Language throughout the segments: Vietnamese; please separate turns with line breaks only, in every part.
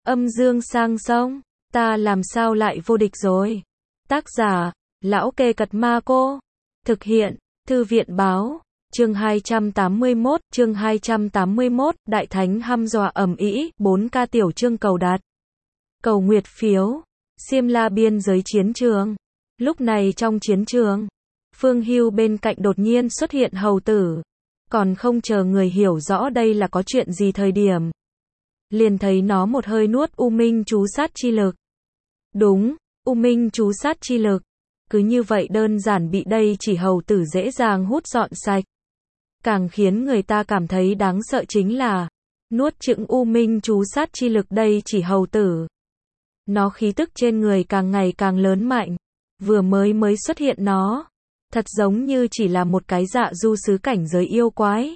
Âm dương sang sông, ta làm sao lại vô địch rồi? Tác giả, Lão Kê Cật Ma Cô. Thực hiện, Thư viện Báo. Chương 281, Đại Thánh hăm dọa ầm ĩ, 4K tiểu chương cầu đặt. Cầu nguyệt phiếu. Xiêm La biên giới chiến trường. Lúc này trong chiến trường, Phương Hưu bên cạnh đột nhiên xuất hiện hầu tử. Còn không chờ người hiểu rõ đây là có chuyện gì thời điểm, liền thấy nó một hơi nuốt U Minh chú sát chi lực. Đúng, U Minh chú sát chi lực. Cứ như vậy đơn giản bị đây chỉ hầu tử dễ dàng hút dọn sạch. Càng khiến người ta cảm thấy đáng sợ chính là, nuốt chửng U Minh chú sát chi lực đây chỉ hầu tử. Nó khí tức trên người càng ngày càng lớn mạnh. Vừa mới xuất hiện nó, thật giống như chỉ là một cái dạ du sứ cảnh giới yêu quái.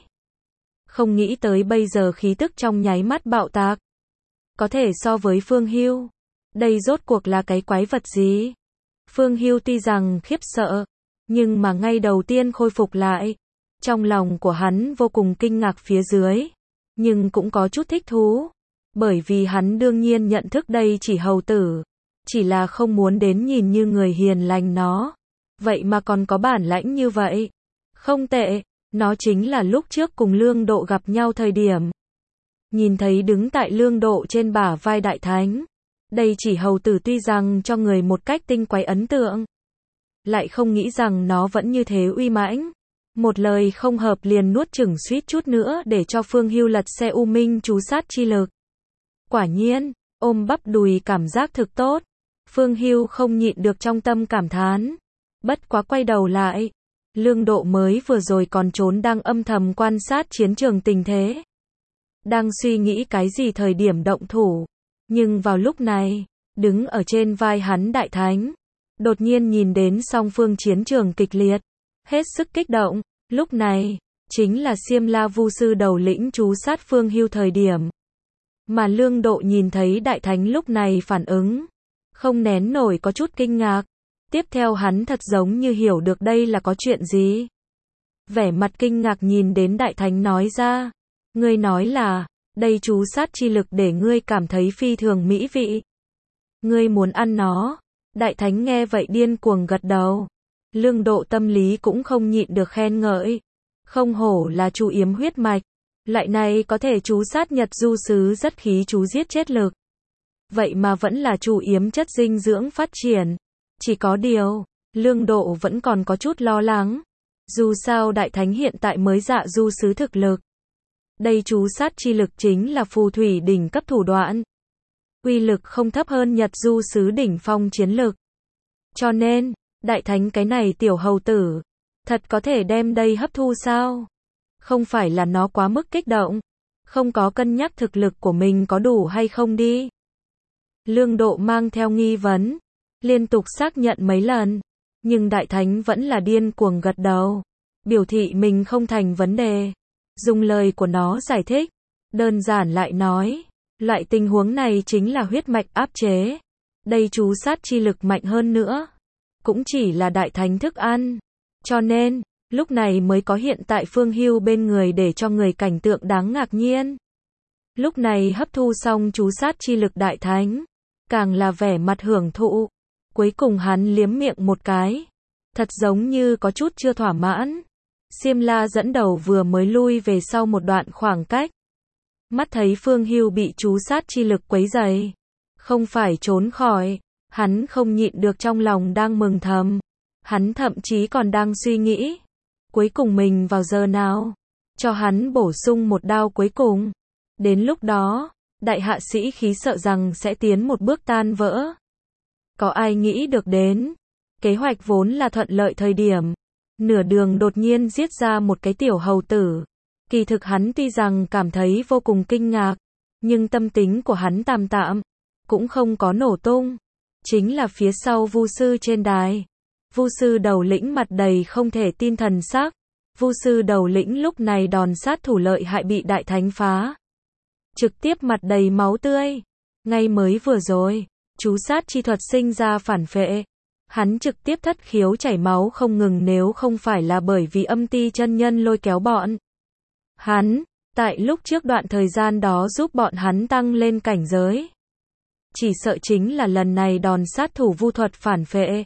Không nghĩ tới bây giờ khí tức trong nháy mắt bạo tạc. Có thể so với Phương Hưu. Đây rốt cuộc là cái quái vật gì? Phương Hưu tuy rằng khiếp sợ, nhưng mà ngay đầu tiên khôi phục lại. Trong lòng của hắn vô cùng kinh ngạc phía dưới, nhưng cũng có chút thích thú. Bởi vì hắn đương nhiên nhận thức đây chỉ hầu tử. Chỉ là không muốn đến nhìn như người hiền lành nó. Vậy mà còn có bản lãnh như vậy. Không tệ, nó chính là lúc trước cùng Lương Độ gặp nhau thời điểm. Nhìn thấy đứng tại Lương Độ trên bả vai Đại Thánh. Đây chỉ hầu tử tuy rằng cho người một cách tinh quái ấn tượng. Lại không nghĩ rằng nó vẫn như thế uy mãnh. Một lời không hợp liền nuốt chửng suýt chút nữa để cho Phương Hưu lật xe U Minh chú sát chi lực. Quả nhiên, ôm bắp đùi cảm giác thực tốt. Phương Hưu không nhịn được trong tâm cảm thán. Bất quá quay đầu lại, Lương Độ mới vừa rồi còn trốn đang âm thầm quan sát chiến trường tình thế. Đang suy nghĩ cái gì thời điểm động thủ. Nhưng vào lúc này, đứng ở trên vai hắn Đại Thánh, đột nhiên nhìn đến song phương chiến trường kịch liệt, hết sức kích động. Lúc này, chính là Xiêm La Vu sư đầu lĩnh chú sát Phương Hưu thời điểm. Mà Lương Độ nhìn thấy Đại Thánh lúc này phản ứng, không nén nổi có chút kinh ngạc. Tiếp theo hắn thật giống như hiểu được đây là có chuyện gì. Vẻ mặt kinh ngạc nhìn đến Đại Thánh nói ra, ngươi nói là, đây chú sát chi lực để ngươi cảm thấy phi thường mỹ vị. Ngươi muốn ăn nó. Đại Thánh nghe vậy điên cuồng gật đầu. Lương Độ tâm lý cũng không nhịn được khen ngợi. Không hổ là chú yếm huyết mạch. Lại này có thể chú sát Nhật du sứ rất khí chú giết chết lực. Vậy mà vẫn là chú yếm chất dinh dưỡng phát triển. Chỉ có điều, Lương Độ vẫn còn có chút lo lắng. Dù sao Đại Thánh hiện tại mới dạ du sứ thực lực. Đây chú sát chi lực chính là phù thủy đỉnh cấp thủ đoạn. Uy lực không thấp hơn Nhật du sứ đỉnh phong chiến lực. Cho nên, Đại Thánh cái này tiểu hầu tử, thật có thể đem đây hấp thu sao? Không phải là nó quá mức kích động, không có cân nhắc thực lực của mình có đủ hay không đi. Lương Độ mang theo nghi vấn, liên tục xác nhận mấy lần, nhưng Đại Thánh vẫn là điên cuồng gật đầu, biểu thị mình không thành vấn đề. Dùng lời của nó giải thích, đơn giản lại nói, loại tình huống này chính là huyết mạch áp chế. Đây chú sát chi lực mạnh hơn nữa, cũng chỉ là Đại Thánh thức ăn. Cho nên, lúc này mới có hiện tại Phương Hưu bên người để cho người cảnh tượng đáng ngạc nhiên. Lúc này hấp thu xong chú sát chi lực Đại Thánh, càng là vẻ mặt hưởng thụ. Cuối cùng hắn liếm miệng một cái, thật giống như có chút chưa thỏa mãn. Xiêm La dẫn đầu vừa mới lui về sau một đoạn khoảng cách. Mắt thấy Phương Hưu bị chú sát chi lực quấy rầy, không phải trốn khỏi, hắn không nhịn được trong lòng đang mừng thầm. Hắn thậm chí còn đang suy nghĩ, cuối cùng mình vào giờ nào, cho hắn bổ sung một đao cuối cùng. Đến lúc đó, đại hạ sĩ khí sợ rằng sẽ tiến một bước tan vỡ. Có ai nghĩ được đến, kế hoạch vốn là thuận lợi thời điểm, nửa đường đột nhiên giết ra một cái tiểu hầu tử. Kỳ thực hắn tuy rằng cảm thấy vô cùng kinh ngạc, nhưng tâm tính của hắn tạm tạm, cũng không có nổ tung. Chính là phía sau Vu sư trên đài. Vu sư đầu lĩnh mặt đầy không thể tin thần sắc. Vu sư đầu lĩnh lúc này đòn sát thủ lợi hại bị Đại Thánh phá. Trực tiếp mặt đầy máu tươi. Ngay mới vừa rồi, chú sát chi thuật sinh ra phản phệ. Hắn trực tiếp thất khiếu chảy máu không ngừng nếu không phải là bởi vì âm ti chân nhân lôi kéo bọn hắn, tại lúc trước đoạn thời gian đó giúp bọn hắn tăng lên cảnh giới. chỉ sợ chính là lần này đòn sát thủ vu thuật phản phệ.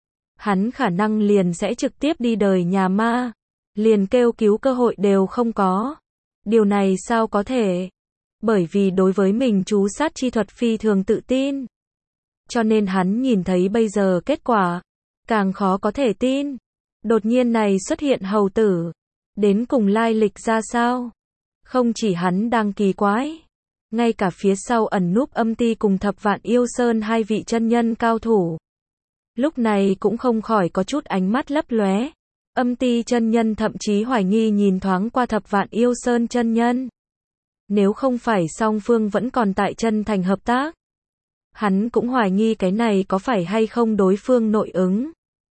Hắn khả năng liền sẽ trực tiếp đi đời nhà ma, liền kêu cứu cơ hội đều không có. Điều này sao có thể? Bởi vì đối với mình chú sát chi thuật phi thường tự tin. Cho nên hắn nhìn thấy bây giờ kết quả, càng khó có thể tin. Đột nhiên này xuất hiện hầu tử, đến cùng lai lịch ra sao? Không chỉ hắn đang kỳ quái, ngay cả phía sau ẩn núp Âm Ti cùng Thập Vạn Yêu Sơn hai vị chân nhân cao thủ. Lúc này cũng không khỏi có chút ánh mắt lấp lóe. Âm Ti chân nhân thậm chí hoài nghi nhìn thoáng qua Thập Vạn Yêu Sơn chân nhân. Nếu không phải song phương vẫn còn tại chân thành hợp tác, hắn cũng hoài nghi cái này có phải hay không đối phương nội ứng.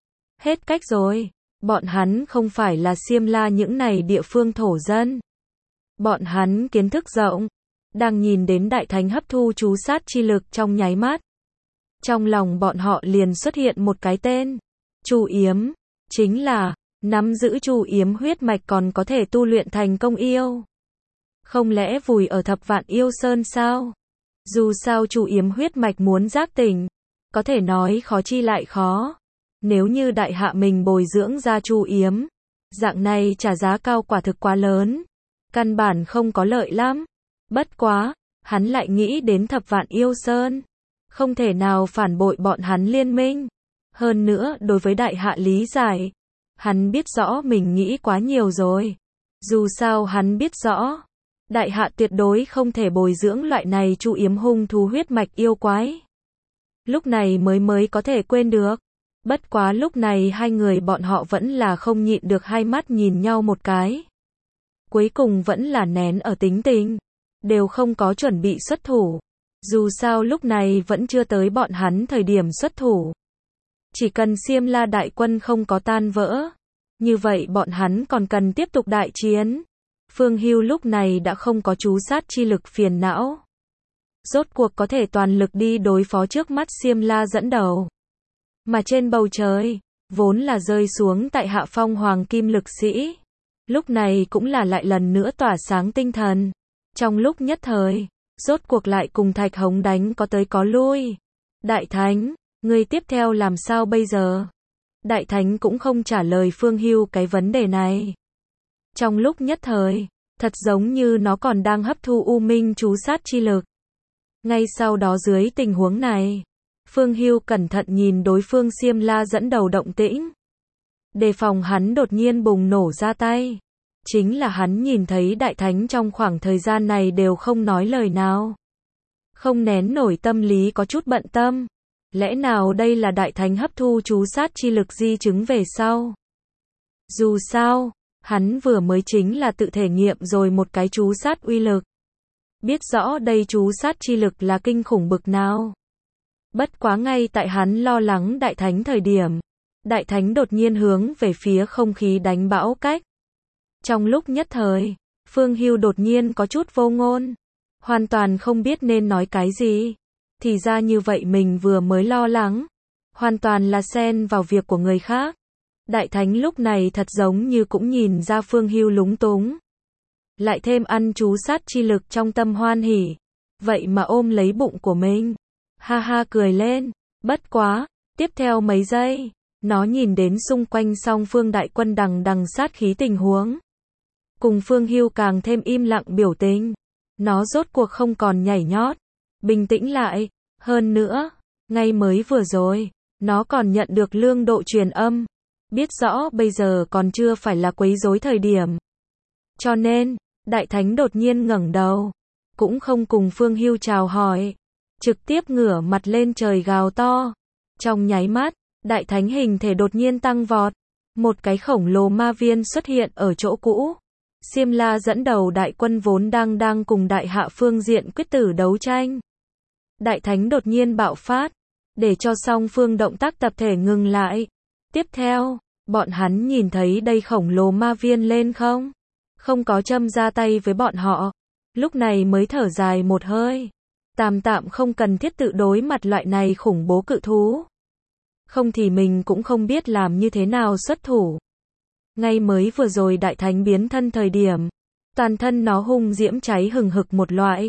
Hết cách rồi, bọn hắn không phải là Xiêm La những này địa phương thổ dân. Bọn hắn kiến thức rộng, đang nhìn đến đại thánh hấp thu chú sát chi lực trong nháy mắt. Trong lòng bọn họ liền xuất hiện một cái tên, Chu Yếm, chính là nắm giữ Chu Yếm huyết mạch còn có thể tu luyện thành công yêu. Không lẽ vùi ở Thập Vạn Yêu Sơn sao? Dù sao Chu Yếm huyết mạch muốn giác tỉnh, có thể nói khó chi lại khó. Nếu như đại hạ mình bồi dưỡng ra Chu Yếm, dạng này trả giá cao quả thực quá lớn, căn bản không có lợi lắm. Bất quá, hắn lại nghĩ đến Thập Vạn Yêu Sơn, không thể nào phản bội bọn hắn liên minh. Hơn nữa, đối với đại hạ lý giải, hắn biết rõ mình nghĩ quá nhiều rồi. Dù sao hắn biết rõ, đại hạ tuyệt đối không thể bồi dưỡng loại này Chu Yếm hung thú huyết mạch yêu quái. Lúc này mới có thể quên được. Bất quá lúc này hai người bọn họ vẫn là không nhịn được hai mắt nhìn nhau một cái. Cuối cùng vẫn là nén ở tính tình, đều không có chuẩn bị xuất thủ. Dù sao lúc này vẫn chưa tới bọn hắn thời điểm xuất thủ. Chỉ cần Xiêm La đại quân không có tan vỡ, như vậy bọn hắn còn cần tiếp tục đại chiến. Phương Hưu lúc này đã không có chú sát chi lực phiền não. Rốt cuộc có thể toàn lực đi đối phó trước mắt Xiêm La dẫn đầu. Mà trên bầu trời, vốn là rơi xuống tại hạ phong hoàng kim lực sĩ. Lúc này cũng là lại lần nữa tỏa sáng tinh thần. Trong lúc nhất thời, rốt cuộc lại cùng Thạch Hống đánh có tới có lui. Đại Thánh, người tiếp theo làm sao bây giờ? Đại Thánh cũng không trả lời Phương Hưu cái vấn đề này. Trong lúc nhất thời, thật giống như nó còn đang hấp thu u minh chú sát chi lực. Ngay sau đó dưới tình huống này, Phương Hưu cẩn thận nhìn đối phương Xiêm La dẫn đầu động tĩnh. Đề phòng hắn đột nhiên bùng nổ ra tay. Chính là hắn nhìn thấy Đại Thánh trong khoảng thời gian này đều không nói lời nào. Không nén nổi tâm lý có chút bận tâm. Lẽ nào đây là Đại Thánh hấp thu chú sát chi lực di chứng về sau? Dù sao, hắn vừa mới chính là tự thể nghiệm rồi một cái chú sát uy lực. Biết rõ đây chú sát chi lực là kinh khủng bực nào. Bất quá ngay tại hắn lo lắng Đại Thánh thời điểm, Đại Thánh đột nhiên hướng về phía không khí đánh bão cách. Trong lúc nhất thời, Phương Hưu đột nhiên có chút vô ngôn, hoàn toàn không biết nên nói cái gì. Thì ra như vậy mình vừa mới lo lắng, hoàn toàn là xen vào việc của người khác. Đại Thánh lúc này thật giống như cũng nhìn ra Phương Hưu lúng túng. Lại thêm ăn chú sát chi lực trong tâm hoan hỉ. Vậy mà ôm lấy bụng của mình. Ha ha cười lên. Bất quá, tiếp theo mấy giây, nó nhìn đến xung quanh song phương đại quân đằng sát khí tình huống. Cùng Phương Hưu càng thêm im lặng biểu tình. Nó rốt cuộc không còn nhảy nhót, bình tĩnh lại. Hơn nữa, ngay mới vừa rồi, nó còn nhận được lương độ truyền âm. Biết rõ bây giờ còn chưa phải là quấy rối thời điểm. Cho nên, Đại Thánh đột nhiên ngẩng đầu, cũng không cùng Phương Hưu chào hỏi, trực tiếp ngửa mặt lên trời gào to. Trong nháy mắt, Đại Thánh hình thể đột nhiên tăng vọt, một cái khổng lồ ma viên xuất hiện ở chỗ cũ. Xiêm La dẫn đầu đại quân vốn đang cùng đại hạ phương diện quyết tử đấu tranh. Đại Thánh đột nhiên bạo phát, để cho song phương động tác tập thể ngừng lại. Tiếp theo, bọn hắn nhìn thấy đây khổng lồ ma viên lên không? Không có châm ra tay với bọn họ. Lúc này mới thở dài một hơi. Tạm không cần thiết tự đối mặt loại này khủng bố cự thú. Không thì mình cũng không biết làm như thế nào xuất thủ. Ngay mới vừa rồi Đại Thánh biến thân thời điểm, toàn thân nó hung diễm cháy hừng hực một loại.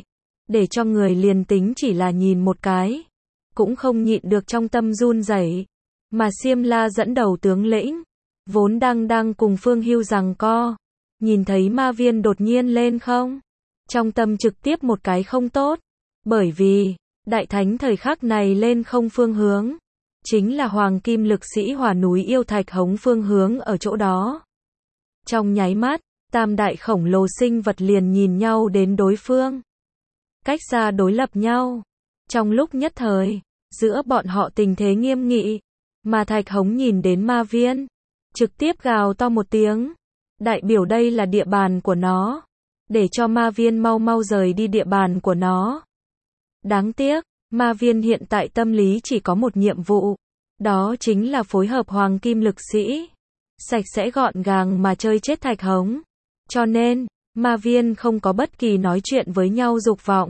để cho người liền tính chỉ là nhìn một cái, cũng không nhịn được trong tâm run rẩy. Mà Xiêm La dẫn đầu tướng lĩnh, vốn đang cùng Phương Hưu giằng co, nhìn thấy ma viên đột nhiên lên không, trong tâm trực tiếp một cái không tốt, bởi vì, đại thánh thời khắc này lên không phương hướng, chính là hoàng kim lực sĩ Hỏa núi yêu thạch hống phương hướng ở chỗ đó. Trong nháy mắt, tam đại khổng lồ sinh vật liền nhìn nhau đến đối phương, cách xa đối lập nhau. Trong lúc nhất thời, giữa bọn họ tình thế nghiêm nghị, mà thạch hống nhìn đến ma viên, trực tiếp gào to một tiếng, đại biểu đây là địa bàn của nó, để cho ma viên mau mau rời đi địa bàn của nó. Đáng tiếc, ma viên hiện tại tâm lý chỉ có một nhiệm vụ, đó chính là phối hợp hoàng kim lực sĩ, sạch sẽ gọn gàng mà chơi chết thạch hống. Cho nên, ma viên không có bất kỳ nói chuyện với nhau dục vọng,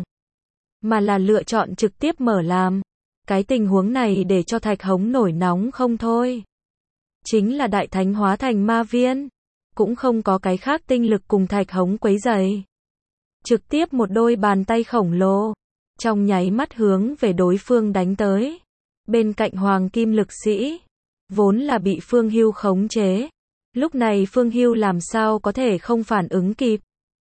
mà là lựa chọn trực tiếp mở làm. Cái tình huống này để cho thạch hống nổi nóng không thôi. Chính là đại thánh hóa thành ma viên, cũng không có cái khác tinh lực cùng thạch hống quấy rầy. Trực tiếp một đôi bàn tay khổng lồ, trong nháy mắt hướng về đối phương đánh tới. Bên cạnh hoàng kim lực sĩ, vốn là bị Phương Hưu khống chế. Lúc này Phương Hưu làm sao có thể không phản ứng kịp.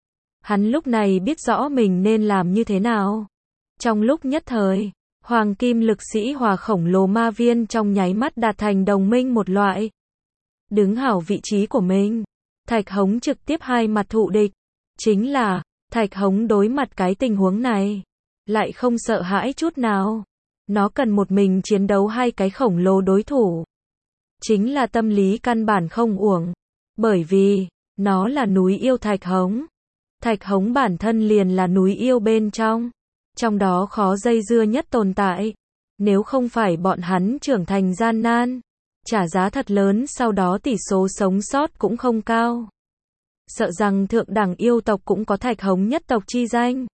Hắn lúc này biết rõ mình nên làm như thế nào. Trong lúc nhất thời, hoàng kim lực sĩ hòa khổng lồ ma viên trong nháy mắt đạt thành đồng minh một loại. Đứng hảo vị trí của mình, thạch hống trực tiếp hai mặt thụ địch. Chính là, thạch hống đối mặt cái tình huống này, lại không sợ hãi chút nào. Nó cần một mình chiến đấu hai cái khổng lồ đối thủ. Chính là tâm lý căn bản không uổng. Bởi vì, nó là núi yêu thạch hống. Thạch hống bản thân liền là núi yêu bên trong. Trong đó khó dây dưa nhất tồn tại. Nếu không phải bọn hắn trưởng thành gian nan, trả giá thật lớn sau đó tỷ số sống sót cũng không cao. Sợ rằng thượng đẳng yêu tộc cũng có thạch hống nhất tộc chi danh.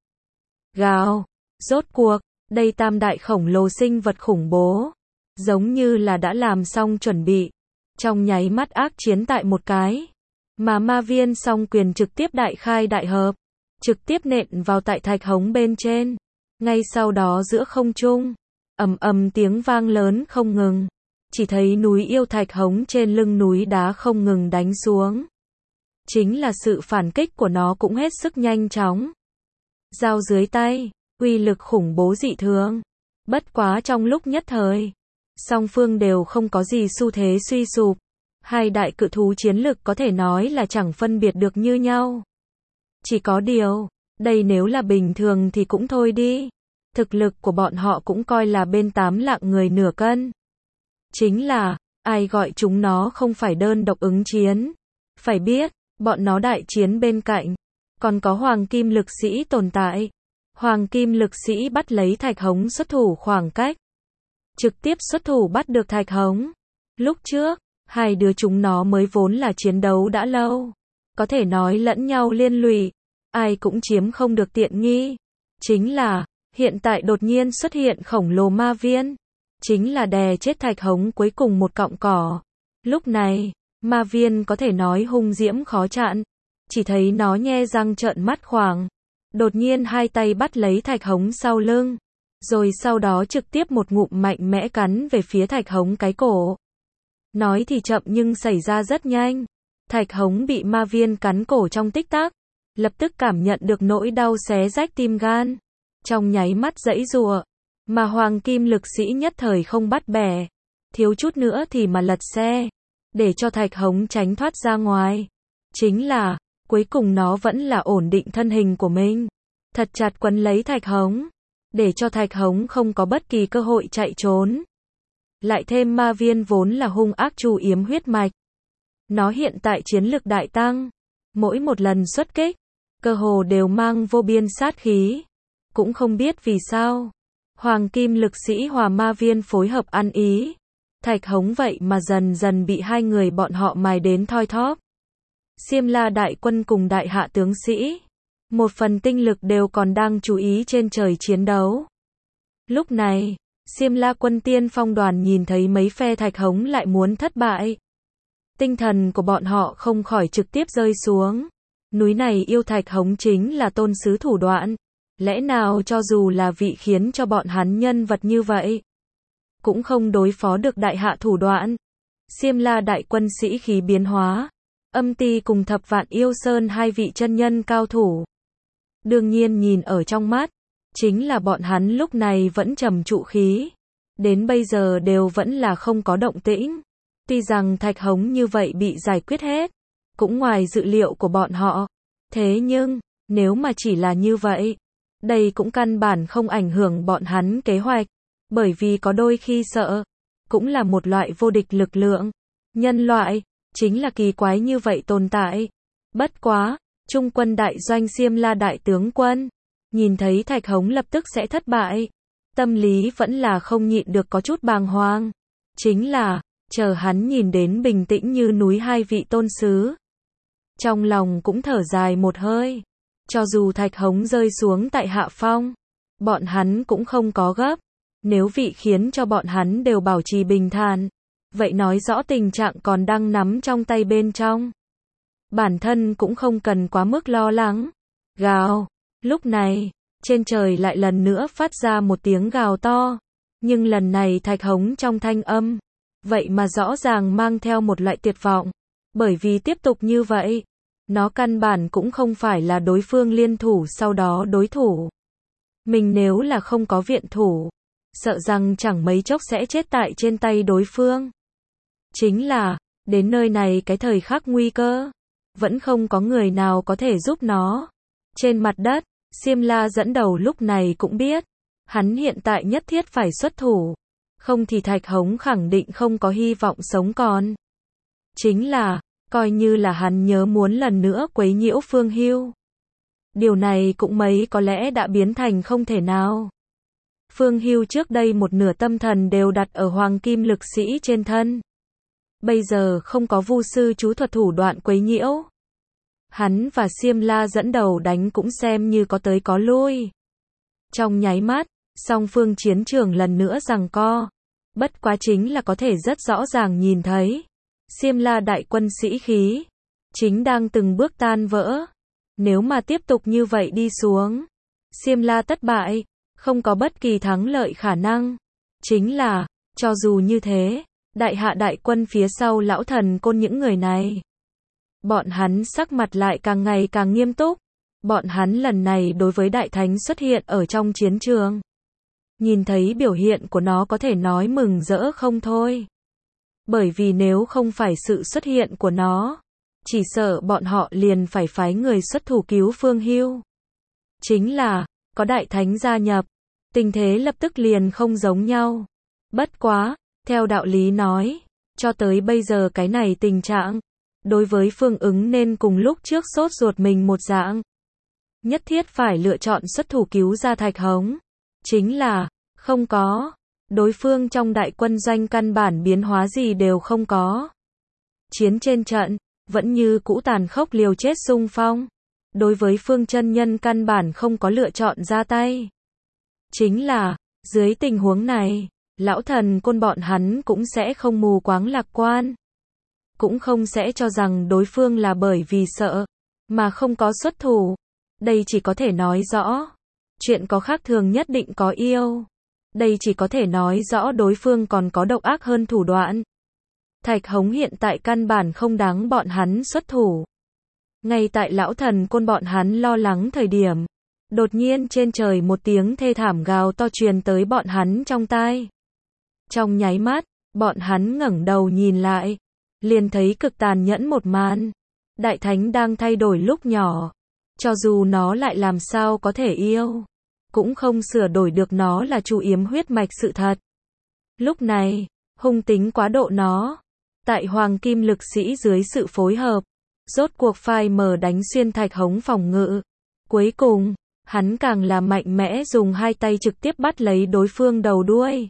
Gào, rốt cuộc, đây tam đại khổng lồ sinh vật khủng bố. Giống như là đã làm xong chuẩn bị. Trong nháy mắt ác chiến tại một cái. Mà ma viên song quyền trực tiếp đại khai đại hợp. Trực tiếp nện vào tại thạch hống bên trên. Ngay sau đó giữa không trung, ầm ầm tiếng vang lớn không ngừng. Chỉ thấy núi yêu thạch hống trên lưng núi đá không ngừng đánh xuống. Chính là sự phản kích của nó cũng hết sức nhanh chóng. Dao dưới tay, uy lực khủng bố dị thường. Bất quá trong lúc nhất thời, song phương đều không có gì xu thế suy sụp. Hai đại cự thú chiến lực có thể nói là chẳng phân biệt được như nhau. Chỉ có điều, đây nếu là bình thường thì cũng thôi đi. Thực lực của bọn họ cũng coi là bên 8 lạng người nửa cân. Chính là, ai gọi chúng nó không phải đơn độc ứng chiến. Phải biết, bọn nó đại chiến bên cạnh, còn có hoàng kim lực sĩ tồn tại. Hoàng kim lực sĩ bắt lấy thạch hống xuất thủ khoảng cách. Trực tiếp xuất thủ bắt được thạch hống. Lúc trước, hai đứa chúng nó mới vốn là chiến đấu đã lâu. Có thể nói lẫn nhau liên lụy. Ai cũng chiếm không được tiện nghi. Chính là, hiện tại đột nhiên xuất hiện khổng lồ ma viên. Chính là đè chết thạch hống cuối cùng một cọng cỏ. Lúc này, ma viên có thể nói hung diễm khó chặn. Chỉ thấy nó nhe răng trợn mắt khoảng. Đột nhiên hai tay bắt lấy thạch hống sau lưng. Rồi sau đó trực tiếp một ngụm mạnh mẽ cắn về phía thạch hống cái cổ. Nói thì chậm nhưng xảy ra rất nhanh. Thạch hống bị ma viên cắn cổ trong tích tắc. Lập tức cảm nhận được nỗi đau xé rách tim gan. Trong nháy mắt giãy giụa. Mà hoàng kim lực sĩ nhất thời không bắt bẻ. Thiếu chút nữa thì mà lật xe. Để cho thạch hống tránh thoát ra ngoài. Chính là, cuối cùng nó vẫn là ổn định thân hình của mình. Thật chặt quấn lấy thạch hống. Để cho thạch hống không có bất kỳ cơ hội chạy trốn. Lại thêm ma viên vốn là hung ác chu yếm huyết mạch. Nó hiện tại chiến lực đại tăng. Mỗi một lần xuất kích, cơ hồ đều mang vô biên sát khí. Cũng không biết vì sao. Hoàng kim lực sĩ hòa ma viên phối hợp ăn ý. Thạch hống vậy mà dần dần bị hai người bọn họ mài đến thoi thóp. Xiêm La đại quân cùng đại hạ tướng sĩ. Một phần tinh lực đều còn đang chú ý trên trời chiến đấu. Lúc này, Xiêm La quân tiên phong đoàn nhìn thấy mấy phe thạch hống lại muốn thất bại. Tinh thần của bọn họ không khỏi trực tiếp rơi xuống. Núi này yêu thạch hống chính là tôn sứ thủ đoạn. Lẽ nào cho dù là vị khiến cho bọn hắn nhân vật như vậy, cũng không đối phó được đại hạ thủ đoạn. Xiêm La đại quân sĩ khí biến hóa, Âm Ti cùng Thập Vạn Yêu Sơn hai vị chân nhân cao thủ. Đương nhiên nhìn ở trong mắt, chính là bọn hắn lúc này vẫn trầm trụ khí. Đến bây giờ đều vẫn là không có động tĩnh. Tuy rằng Thạch Hống như vậy bị giải quyết hết, cũng ngoài dự liệu của bọn họ. Thế nhưng, nếu mà chỉ là như vậy, đây cũng căn bản không ảnh hưởng bọn hắn kế hoạch. Bởi vì có đôi khi sợ, cũng là một loại vô địch lực lượng. Nhân loại, chính là kỳ quái như vậy tồn tại. Bất quá, trung quân đại doanh Xiêm La đại tướng quân, nhìn thấy Thạch Hống lập tức sẽ thất bại. Tâm lý vẫn là không nhịn được có chút bàng hoàng. Chính là, chờ hắn nhìn đến bình tĩnh như núi hai vị tôn sứ. Trong lòng cũng thở dài một hơi. Cho dù Thạch Hống rơi xuống tại hạ phong, bọn hắn cũng không có gấp. Nếu vị khiến cho bọn hắn đều bảo trì bình thản, vậy nói rõ tình trạng còn đang nắm trong tay bên trong. Bản thân cũng không cần quá mức lo lắng. Gào. Lúc này, trên trời lại lần nữa phát ra một tiếng gào to. Nhưng lần này Thạch Hống trong thanh âm, vậy mà rõ ràng mang theo một loại tuyệt vọng. Bởi vì tiếp tục như vậy, nó căn bản cũng không phải là đối phương liên thủ sau đó đối thủ. Mình nếu là không có viện thủ, sợ rằng chẳng mấy chốc sẽ chết tại trên tay đối phương. Chính là, đến nơi này cái thời khắc nguy cơ, vẫn không có người nào có thể giúp nó. Trên mặt đất, Xiêm La dẫn đầu lúc này cũng biết, hắn hiện tại nhất thiết phải xuất thủ, không thì Thạch Hống khẳng định không có hy vọng sống còn. Chính là, coi như là hắn nhớ muốn lần nữa quấy nhiễu Phương Hưu. Điều này cũng mấy có lẽ đã biến thành không thể nào. Phương Hưu trước đây một nửa tâm thần đều đặt ở Hoàng Kim lực sĩ trên thân. Bây giờ không có vu sư chú thuật thủ đoạn quấy nhiễu. Hắn và Xiêm La dẫn đầu đánh cũng xem như có tới có lui. Trong nháy mắt, song phương chiến trường lần nữa giằng co. Bất quá chính là có thể rất rõ ràng nhìn thấy. Xiêm La đại quân sĩ khí, chính đang từng bước tan vỡ. Nếu mà tiếp tục như vậy đi xuống, Xiêm La thất bại, không có bất kỳ thắng lợi khả năng. Chính là, cho dù như thế, đại hạ đại quân phía sau lão thần côn những người này, bọn hắn sắc mặt lại càng ngày càng nghiêm túc. Bọn hắn lần này đối với đại thánh xuất hiện ở trong chiến trường. Nhìn thấy biểu hiện của nó có thể nói mừng rỡ không thôi. Bởi vì nếu không phải sự xuất hiện của nó, chỉ sợ bọn họ liền phải phái người xuất thủ cứu Phương Hưu. Chính là, có đại thánh gia nhập, tình thế lập tức liền không giống nhau. Bất quá, theo đạo lý nói, cho tới bây giờ cái này tình trạng, đối với Phương Ứng nên cùng lúc trước sốt ruột mình một dạng. Nhất thiết phải lựa chọn xuất thủ cứu ra Thạch Hống. Chính là, không có. Đối phương trong đại quân doanh căn bản biến hóa gì đều không có. Chiến trên trận, vẫn như cũ tàn khốc liều chết xung phong. Đối với Phương chân nhân căn bản không có lựa chọn ra tay. Chính là, dưới tình huống này, lão thần côn bọn hắn cũng sẽ không mù quáng lạc quan. Cũng không sẽ cho rằng đối phương là bởi vì sợ, mà không có xuất thủ. Đây chỉ có thể nói rõ, chuyện có khác thường nhất định có yêu. Đây chỉ có thể nói rõ đối phương còn có độc ác hơn thủ đoạn. Thạch Hống hiện tại căn bản không đáng bọn hắn xuất thủ. Ngay tại lão thần côn bọn hắn lo lắng thời điểm, đột nhiên trên trời một tiếng thê thảm gào to truyền tới bọn hắn trong tai. Trong nháy mắt, bọn hắn ngẩng đầu nhìn lại, liền thấy cực tàn nhẫn một màn. Đại thánh đang thay đổi lúc nhỏ, cho dù nó lại làm sao có thể yêu, cũng không sửa đổi được nó là chu yếm huyết mạch sự thật. Lúc này, hung tính quá độ nó, tại Hoàng Kim lực sĩ dưới sự phối hợp, rốt cuộc phai mờ đánh xuyên Thạch Hống phòng ngự. Cuối cùng, hắn càng là mạnh mẽ dùng hai tay trực tiếp bắt lấy đối phương đầu đuôi.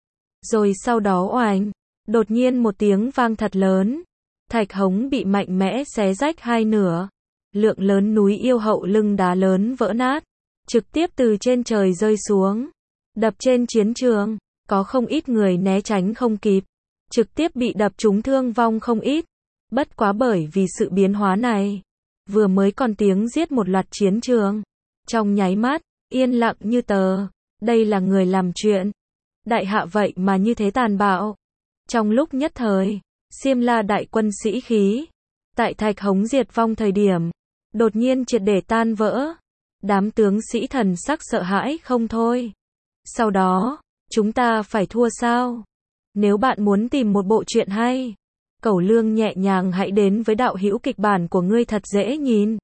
Rồi sau đó oành, đột nhiên một tiếng vang thật lớn. Thạch Hống bị mạnh mẽ xé rách hai nửa. Lượng lớn núi yêu hậu lưng đá lớn vỡ nát, trực tiếp từ trên trời rơi xuống, đập trên chiến trường, có không ít người né tránh không kịp, trực tiếp bị đập trúng thương vong không ít. Bất quá bởi vì sự biến hóa này, vừa mới còn tiếng giết một loạt chiến trường, trong nháy mắt, Yên lặng như tờ. Đây là người làm chuyện. Đại hạ vậy mà như thế tàn bạo. Trong lúc nhất thời, Xiêm La đại quân sĩ khí, tại Thạch Hống diệt vong thời điểm, đột nhiên triệt để tan vỡ. Đám tướng sĩ thần sắc sợ hãi không thôi. Sau đó, chúng ta phải thua sao? Nếu bạn muốn tìm một bộ truyện hay, Cẩu Lương nhẹ nhàng hãy đến với đạo hữu kịch bản của ngươi thật dễ nhìn.